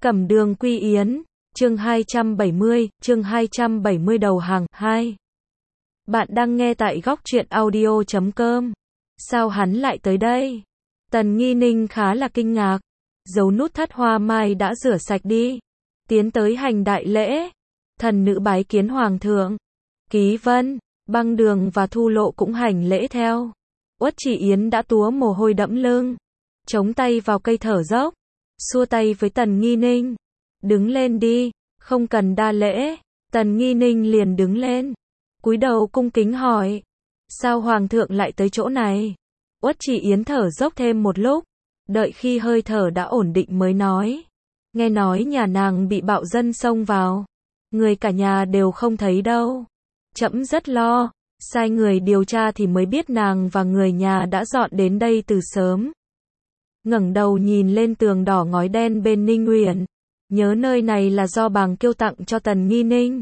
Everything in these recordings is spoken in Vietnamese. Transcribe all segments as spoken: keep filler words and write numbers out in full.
Cẩm Đường quy yến, chương hai trăm bảy mươi, chương hai trăm bảy mươi đầu hàng, hai. Bạn đang nghe tại góc truyện audio chấm com. Sao hắn lại tới đây? Tần Nghi Ninh khá là kinh ngạc. Dấu nút thắt hoa mai đã rửa sạch đi. Tiến tới hành đại lễ. Thần nữ bái kiến hoàng thượng. Ký Vân, Băng Đường và Thu Lộ cũng hành lễ theo. Uất Chỉ Yến đã túa mồ hôi đẫm lưng. Chống tay vào cây thở dốc. Xua tay với Tần Nghi Ninh. Đứng lên đi, không cần đa lễ. Tần Nghi Ninh liền đứng lên. Cúi đầu cung kính hỏi. Sao hoàng thượng lại tới chỗ này? Uất Chỉ Yến thở dốc thêm một lúc. Đợi khi hơi thở đã ổn định mới nói. Nghe nói nhà nàng bị bạo dân xông vào. Người cả nhà đều không thấy đâu. Trẫm rất lo. Sai người điều tra thì mới biết nàng và người nhà đã dọn đến đây từ sớm. Ngẩng đầu nhìn lên tường đỏ ngói đen bên Ninh Uyển. Nhớ nơi này là do Bàng Kiêu tặng cho Tần Nghi Ninh.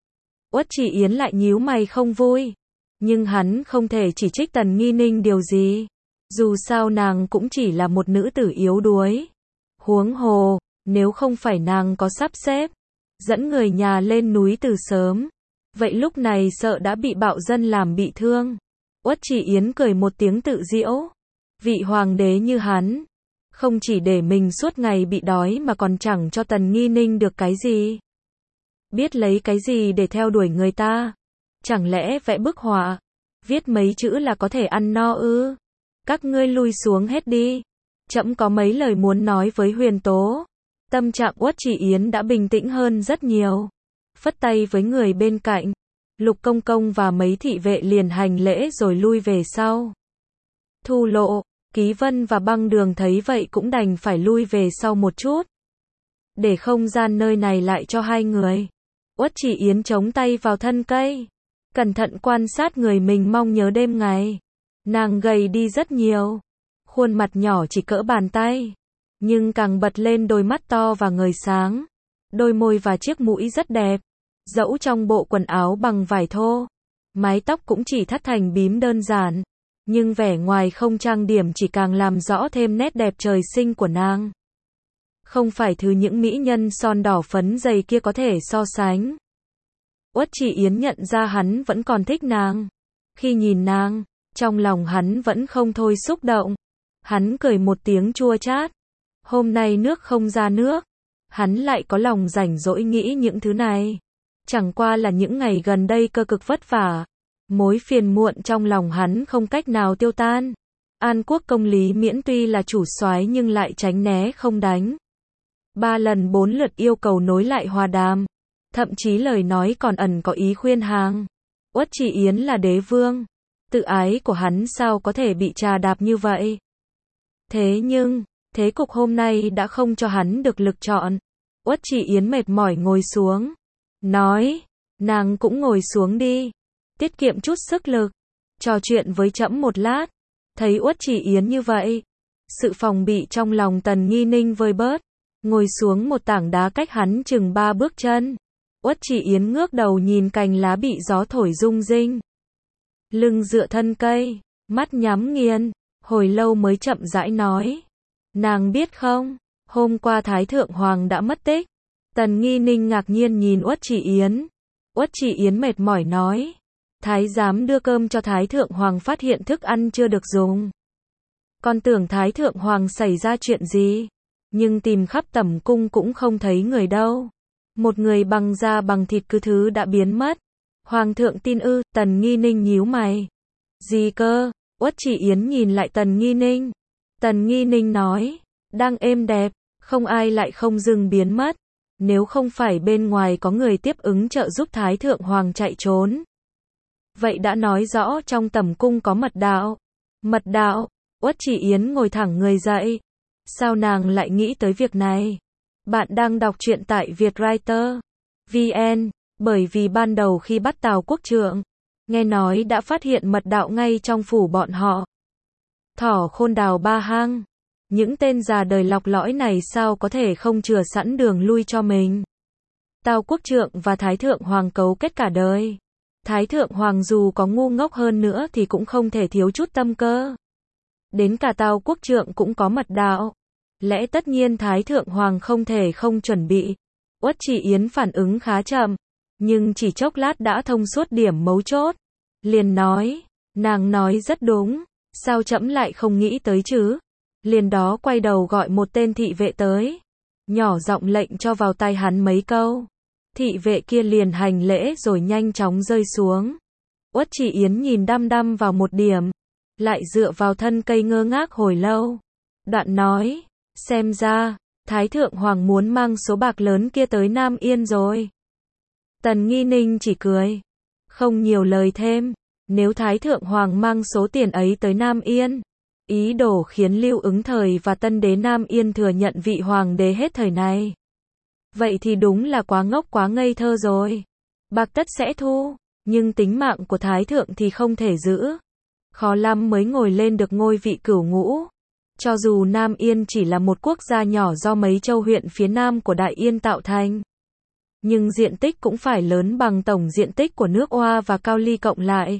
Uất Chỉ Yến lại nhíu mày không vui. Nhưng hắn không thể chỉ trích Tần Nghi Ninh điều gì. Dù sao nàng cũng chỉ là một nữ tử yếu đuối. Huống hồ, nếu không phải nàng có sắp xếp, dẫn người nhà lên núi từ sớm, vậy lúc này sợ đã bị bạo dân làm bị thương. Uất Chỉ Yến cười một tiếng tự giễu. Vị hoàng đế như hắn, không chỉ để mình suốt ngày bị đói mà còn chẳng cho Tần Nghi Ninh được cái gì. Biết lấy cái gì để theo đuổi người ta? Chẳng lẽ vẽ bức họa, viết mấy chữ là có thể ăn no ư? Các ngươi lui xuống hết đi. Trẫm có mấy lời muốn nói với Huyền Tố. Tâm trạng Uất Chỉ Yến đã bình tĩnh hơn rất nhiều. Phất tay với người bên cạnh. Lục Công Công và mấy thị vệ liền hành lễ rồi lui về sau. Thu Lộ, Ký Vân và Băng Đường thấy vậy cũng đành phải lui về sau một chút. Để không gian nơi này lại cho hai người. Uất Chỉ Yến chống tay vào thân cây. Cẩn thận quan sát người mình mong nhớ đêm ngày. Nàng gầy đi rất nhiều. Khuôn mặt nhỏ chỉ cỡ bàn tay. Nhưng càng bật lên đôi mắt to và ngời sáng. Đôi môi và chiếc mũi rất đẹp. Dẫu trong bộ quần áo bằng vải thô. Mái tóc cũng chỉ thắt thành bím đơn giản. Nhưng vẻ ngoài không trang điểm chỉ càng làm rõ thêm nét đẹp trời sinh của nàng. Không phải thứ những mỹ nhân son đỏ phấn dày kia có thể so sánh. Uất Chỉ Yến nhận ra hắn vẫn còn thích nàng. Khi nhìn nàng, trong lòng hắn vẫn không thôi xúc động. Hắn cười một tiếng chua chát. Hôm nay nước không ra nước. Hắn lại có lòng rảnh rỗi nghĩ những thứ này. Chẳng qua là những ngày gần đây cơ cực vất vả. Mối phiền muộn trong lòng hắn không cách nào tiêu tan. An Quốc công Lý Miễn tuy là chủ soái nhưng lại tránh né không đánh. Ba lần bốn lượt yêu cầu nối lại hòa đàm. Thậm chí lời nói còn ẩn có ý khuyên hàng. Uất Chỉ Yến là đế vương. Tự ái của hắn sao có thể bị trà đạp như vậy? Thế nhưng, thế cục hôm nay đã không cho hắn được lực chọn. Uất Chỉ Yến mệt mỏi ngồi xuống. Nói, nàng cũng ngồi xuống đi. Tiết kiệm chút sức lực. Trò chuyện với trẫm một lát. Thấy Uất Chỉ Yến như vậy. Sự phòng bị trong lòng Tần Nghi Ninh vơi bớt. Ngồi xuống một tảng đá cách hắn chừng ba bước chân. Uất Chỉ Yến ngước đầu nhìn cành lá bị gió thổi rung rinh. Lưng dựa thân cây. Mắt nhắm nghiền. Hồi lâu mới chậm rãi nói. Nàng biết không? Hôm qua Thái Thượng Hoàng đã mất tích. Tần Nghi Ninh ngạc nhiên nhìn Uất Chỉ Yến. Uất Chỉ Yến mệt mỏi nói. Thái giám đưa cơm cho Thái Thượng Hoàng phát hiện thức ăn chưa được dùng. Con tưởng Thái Thượng Hoàng xảy ra chuyện gì. Nhưng tìm khắp tẩm cung cũng không thấy người đâu. Một người bằng da bằng thịt cứ thứ đã biến mất. Hoàng thượng tin ư? Tần Nghi Ninh nhíu mày. Gì cơ? Uất Chỉ Yến nhìn lại Tần Nghi Ninh. Tần Nghi Ninh nói. Đang êm đẹp. Không ai lại không dưng biến mất. Nếu không phải bên ngoài có người tiếp ứng trợ giúp Thái Thượng Hoàng chạy trốn. Vậy đã nói rõ trong tẩm cung có mật đạo. Mật đạo? Uất Chỉ Yến ngồi thẳng người dậy. Sao nàng lại nghĩ tới việc này? Bạn đang đọc truyện tại Vietwriter chấm vn. Bởi vì ban đầu khi bắt Tào Quốc Trượng, nghe nói đã phát hiện mật đạo ngay trong phủ bọn họ. Thỏ khôn đào ba hang. Những tên già đời lọc lõi này sao có thể không chừa sẵn đường lui cho mình. Tào Quốc Trượng và Thái Thượng Hoàng cấu kết cả đời. Thái Thượng Hoàng dù có ngu ngốc hơn nữa thì cũng không thể thiếu chút tâm cơ. Đến cả Tào Quốc Trượng cũng có mật đạo. Lẽ tất nhiên Thái Thượng Hoàng không thể không chuẩn bị. Uất Chỉ Yến phản ứng khá chậm, nhưng chỉ chốc lát đã thông suốt điểm mấu chốt. Liền nói, nàng nói rất đúng, sao trẫm lại không nghĩ tới chứ? Liền đó quay đầu gọi một tên thị vệ tới, nhỏ giọng lệnh cho vào tai hắn mấy câu. Thị vệ kia liền hành lễ rồi nhanh chóng rơi xuống. Uất Chỉ Yến nhìn đăm đăm vào một điểm, lại dựa vào thân cây ngơ ngác hồi lâu. Đoạn nói, xem ra, Thái Thượng Hoàng muốn mang số bạc lớn kia tới Nam Yên rồi. Tần Nghi Ninh chỉ cười, không nhiều lời thêm. Nếu Thái Thượng Hoàng mang số tiền ấy tới Nam Yên, ý đồ khiến Lưu Ứng Thời và tân đế Nam Yên thừa nhận vị hoàng đế hết thời này, vậy thì đúng là quá ngốc quá ngây thơ rồi. Bạc tất sẽ thu, nhưng tính mạng của Thái Thượng thì không thể giữ. Khó lắm mới ngồi lên được ngôi vị cửu ngũ. Cho dù Nam Yên chỉ là một quốc gia nhỏ do mấy châu huyện phía nam của Đại Yên tạo thành, nhưng diện tích cũng phải lớn bằng tổng diện tích của nước Oa và Cao Ly cộng lại.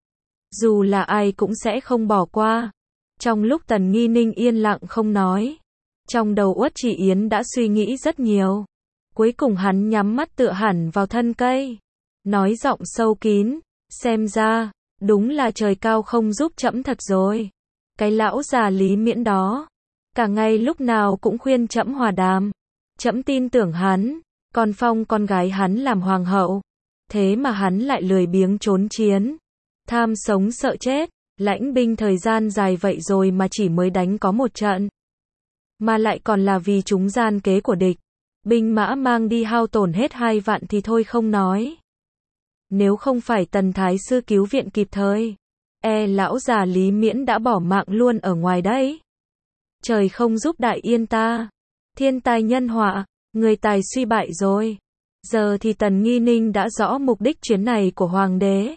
Dù là ai cũng sẽ không bỏ qua. Trong lúc Tần Nghi Ninh yên lặng không nói, trong đầu Uất Chỉ Yến đã suy nghĩ rất nhiều. Cuối cùng hắn nhắm mắt tựa hẳn vào thân cây, nói giọng sâu kín, xem ra, đúng là trời cao không giúp trẫm thật rồi. Cái lão già Lý Miễn đó, cả ngày lúc nào cũng khuyên trẫm hòa đàm. Trẫm tin tưởng hắn, còn phong con gái hắn làm hoàng hậu. Thế mà hắn lại lười biếng trốn chiến, tham sống sợ chết, lãnh binh thời gian dài vậy rồi mà chỉ mới đánh có một trận. Mà lại còn là vì chúng gian kế của địch. Binh mã mang đi hao tổn hết hai vạn thì thôi không nói. Nếu không phải Tần Thái Sư cứu viện kịp thời, e lão già Lý Miễn đã bỏ mạng luôn ở ngoài đấy. Trời không giúp Đại Yên ta, thiên tai nhân họa, người tài suy bại rồi. Giờ thì Tần Nghi Ninh đã rõ mục đích chuyến này của hoàng đế.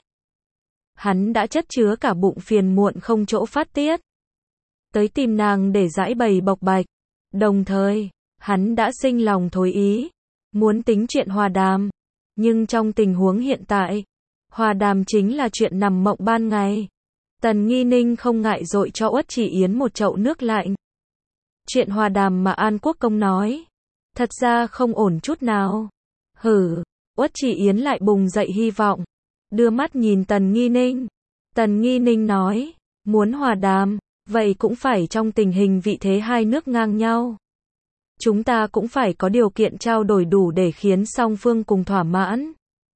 Hắn đã chất chứa cả bụng phiền muộn không chỗ phát tiết, tới tìm nàng để giải bày bộc bạch. Đồng thời, hắn đã sinh lòng thối ý, muốn tính chuyện hòa đàm. Nhưng trong tình huống hiện tại, hòa đàm chính là chuyện nằm mộng ban ngày. Tần Nghi Ninh không ngại dội cho Uất Chỉ Yến một chậu nước lạnh. Chuyện hòa đàm mà An Quốc Công nói, thật ra không ổn chút nào. Hử, Uất Chỉ Yến lại bùng dậy hy vọng, đưa mắt nhìn Tần Nghi Ninh. Tần Nghi Ninh nói, muốn hòa đàm, vậy cũng phải trong tình hình vị thế hai nước ngang nhau. Chúng ta cũng phải có điều kiện trao đổi đủ để khiến song phương cùng thỏa mãn.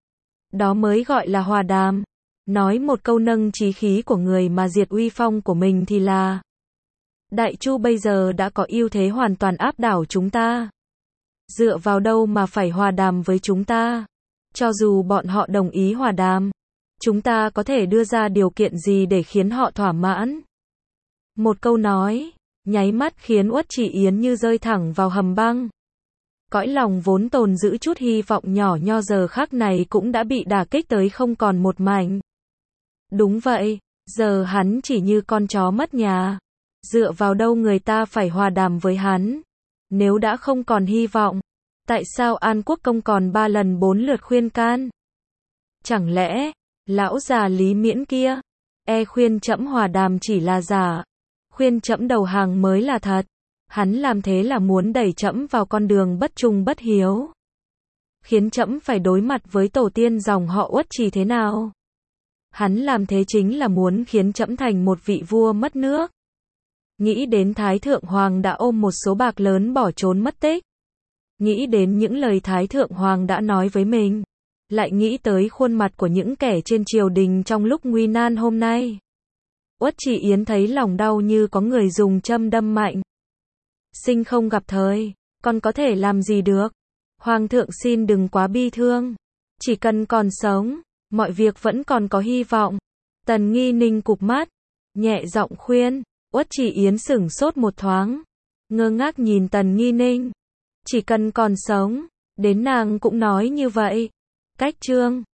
Đó mới gọi là hòa đàm. Nói một câu nâng chí khí của người mà diệt uy phong của mình thì là, Đại Chu bây giờ đã có ưu thế hoàn toàn áp đảo chúng ta. Dựa vào đâu mà phải hòa đàm với chúng ta? Cho dù bọn họ đồng ý hòa đàm, chúng ta có thể đưa ra điều kiện gì để khiến họ thỏa mãn? Một câu nói, nháy mắt khiến Uất Chỉ Yến như rơi thẳng vào hầm băng. Cõi lòng vốn tồn giữ chút hy vọng nhỏ nho giờ khắc này cũng đã bị đả kích tới không còn một mảnh. Đúng vậy, giờ hắn chỉ như con chó mất nhà. Dựa vào đâu người ta phải hòa đàm với hắn? Nếu đã không còn hy vọng, tại sao An Quốc Công còn ba lần bốn lượt khuyên can? Chẳng lẽ, lão già Lý Miễn kia, e khuyên trẫm hòa đàm chỉ là giả, khuyên trẫm đầu hàng mới là thật? Hắn làm thế là muốn đẩy trẫm vào con đường bất trung bất hiếu, khiến trẫm phải đối mặt với tổ tiên dòng họ Uất Chỉ thế nào? Hắn làm thế chính là muốn khiến trẫm thành một vị vua mất nước. Nghĩ đến Thái Thượng Hoàng đã ôm một số bạc lớn bỏ trốn mất tích, nghĩ đến những lời Thái Thượng Hoàng đã nói với mình, lại nghĩ tới khuôn mặt của những kẻ trên triều đình trong lúc nguy nan hôm nay. Uất Chỉ Yến thấy lòng đau như có người dùng châm đâm mạnh. Sinh không gặp thời, con có thể làm gì được? Hoàng thượng xin đừng quá bi thương. Chỉ cần còn sống, mọi việc vẫn còn có hy vọng. Tần Nghi Ninh cụp mắt, nhẹ giọng khuyên. Uất Chỉ Yến sửng sốt một thoáng, ngơ ngác nhìn Tần Nghi Ninh. Chỉ cần còn sống, đến nàng cũng nói như vậy. Cách chương